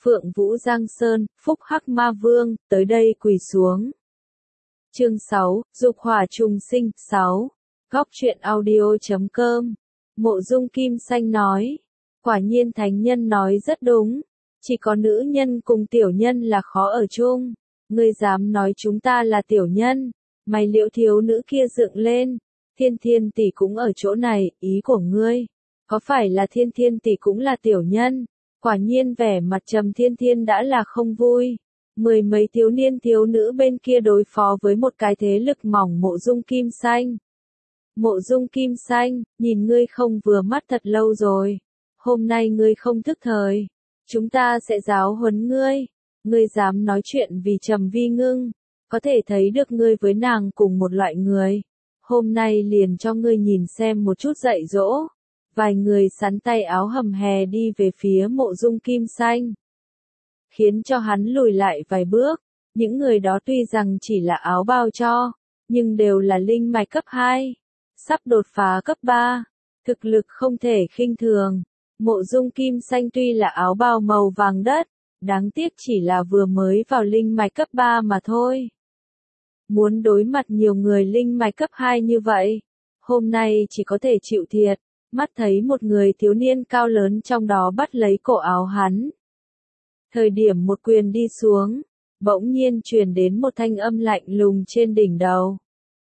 Phượng Vũ Giang Sơn, Phúc Hắc Ma Vương, tới đây quỳ xuống. Chương 6, Dục Hỏa Trùng Sinh, 6. Góc truyện audio.com. Mộ Dung Kim Xanh nói. Quả nhiên thánh nhân nói rất đúng. Chỉ có nữ nhân cùng tiểu nhân là khó ở chung. Ngươi dám nói chúng ta là tiểu nhân. Mày Liễu thiếu nữ kia dựng lên. Thiên Thiên tỷ cũng ở chỗ này, ý của ngươi. Có phải là Thiên Thiên tỷ cũng là tiểu nhân? Quả nhiên vẻ mặt Trầm Thiên Thiên đã là không vui. Mười mấy thiếu niên thiếu nữ bên kia đối phó với một cái thế lực mỏng Mộ Dung Kim Xanh. Mộ Dung Kim Xanh, nhìn ngươi không vừa mắt thật lâu rồi. Hôm nay ngươi không thức thời. Chúng ta sẽ giáo huấn ngươi. Ngươi dám nói chuyện vì Trầm Vi Ngưng. Có thể thấy được ngươi với nàng cùng một loại người. Hôm nay liền cho ngươi nhìn xem một chút dạy dỗ. Vài người sắn tay áo hầm hè đi về phía Mộ Dung Kim Xanh. Khiến cho hắn lùi lại vài bước. Những người đó tuy rằng chỉ là áo bao cho, nhưng đều là linh mạch cấp 2. Sắp đột phá cấp 3. Thực lực không thể khinh thường. Mộ Dung Kim Xanh tuy là áo bào màu vàng đất, đáng tiếc chỉ là vừa mới vào linh mạch cấp 3 mà thôi. Muốn đối mặt nhiều người linh mạch cấp 2 như vậy, hôm nay chỉ có thể chịu thiệt. Mắt thấy một người thiếu niên cao lớn trong đó bắt lấy cổ áo hắn. Thời điểm một quyền đi xuống, bỗng nhiên truyền đến một thanh âm lạnh lùng trên đỉnh đầu.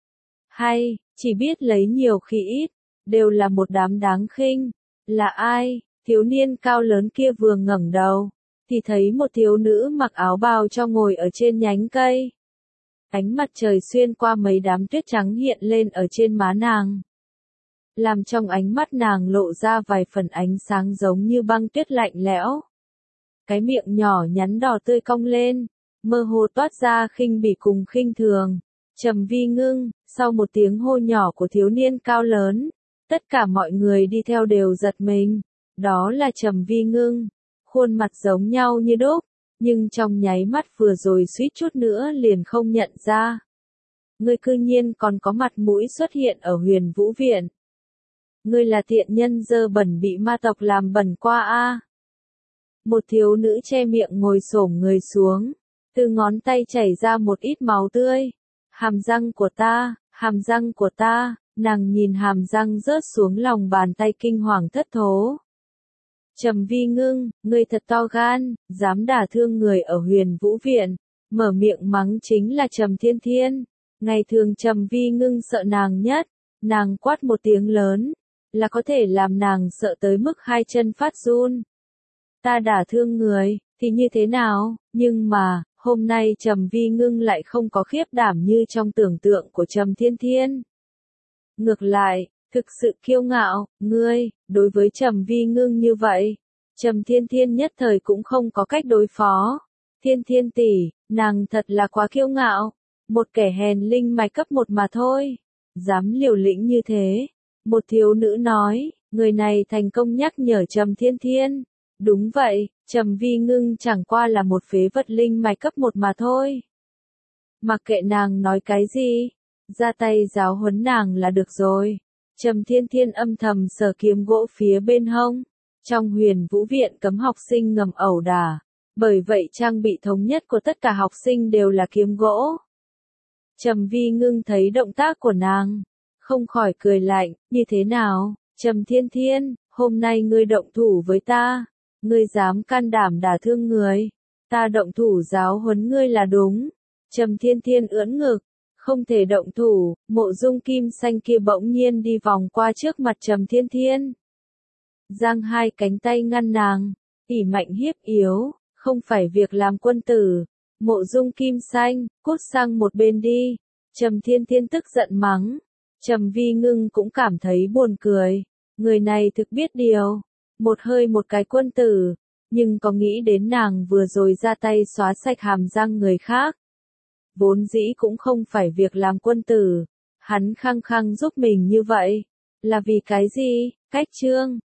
Hay, chỉ biết lấy nhiều khi ít, đều là một đám đáng khinh. Là ai? Thiếu niên cao lớn kia vừa ngẩng đầu, thì thấy một thiếu nữ mặc áo bào cho ngồi ở trên nhánh cây. Ánh mặt trời xuyên qua mấy đám tuyết trắng hiện lên ở trên má nàng. Làm trong ánh mắt nàng lộ ra vài phần ánh sáng giống như băng tuyết lạnh lẽo. Cái miệng nhỏ nhắn đỏ tươi cong lên, mơ hồ toát ra khinh bỉ cùng khinh thường. Trầm Vi Ngưng, sau một tiếng hô nhỏ của thiếu niên cao lớn, tất cả mọi người đi theo đều giật mình. Đó là Trầm Vi Ngưng, khuôn mặt giống nhau như đúc, nhưng trong nháy mắt vừa rồi suýt chút nữa liền không nhận ra. Ngươi cư nhiên còn có mặt mũi xuất hiện ở Huyền Vũ Viện. Ngươi là tiện nhân dơ bẩn bị ma tộc làm bẩn qua a. Một thiếu nữ che miệng ngồi xổm người xuống, từ ngón tay chảy ra một ít máu tươi. Hàm răng của ta, nàng nhìn hàm răng rớt xuống lòng bàn tay kinh hoàng thất thố. Trầm Vi Ngưng, ngươi thật to gan, dám đả thương người ở Huyền Vũ Viện, mở miệng mắng chính là Trầm Thiên Thiên. Ngày thường Trầm Vi Ngưng sợ nàng nhất, nàng quát một tiếng lớn, là có thể làm nàng sợ tới mức hai chân phát run. Ta đả thương người, thì như thế nào, nhưng mà, hôm nay Trầm Vi Ngưng lại không có khiếp đảm như trong tưởng tượng của Trầm Thiên Thiên. Ngược lại, thực sự kiêu ngạo, ngươi, đối với Trầm Vi Ngưng như vậy, Trầm Thiên Thiên nhất thời cũng không có cách đối phó. Thiên Thiên tỷ, nàng thật là quá kiêu ngạo, một kẻ hèn linh mạch cấp 1 mà thôi, dám liều lĩnh như thế. Một thiếu nữ nói, người này thành công nhắc nhở Trầm Thiên Thiên. Đúng vậy, Trầm Vi Ngưng chẳng qua là một phế vật linh mạch cấp 1 mà thôi. Mặc kệ nàng nói cái gì, ra tay giáo huấn nàng là được rồi. Trầm Thiên Thiên âm thầm sờ kiếm gỗ phía bên hông. Trong Huyền Vũ Viện cấm học sinh ngầm ẩu đả, bởi vậy trang bị thống nhất của tất cả học sinh đều là kiếm gỗ. Trầm Vi Ngưng thấy động tác của nàng, không khỏi cười lạnh, như thế nào, Trầm Thiên Thiên, hôm nay ngươi động thủ với ta, ngươi dám can đảm đả thương người, ta động thủ giáo huấn ngươi là đúng. Trầm Thiên Thiên ưỡn ngực, không thể động thủ. Mộ Dung Kim Xanh kia bỗng nhiên đi vòng qua trước mặt Trầm Thiên Thiên, giang hai cánh tay ngăn nàng, ỷ mạnh hiếp yếu, không phải việc làm quân tử. Mộ Dung Kim Xanh, cút sang một bên đi. Trầm Thiên Thiên tức giận mắng. Trầm Vi Ngưng cũng cảm thấy buồn cười, người này thực biết điều, một hơi một cái quân tử, nhưng có nghĩ đến nàng vừa rồi ra tay xóa sạch hàm răng người khác. Vốn dĩ cũng không phải việc làm quân tử, hắn khăng khăng giúp mình như vậy, là vì cái gì? Cách chương.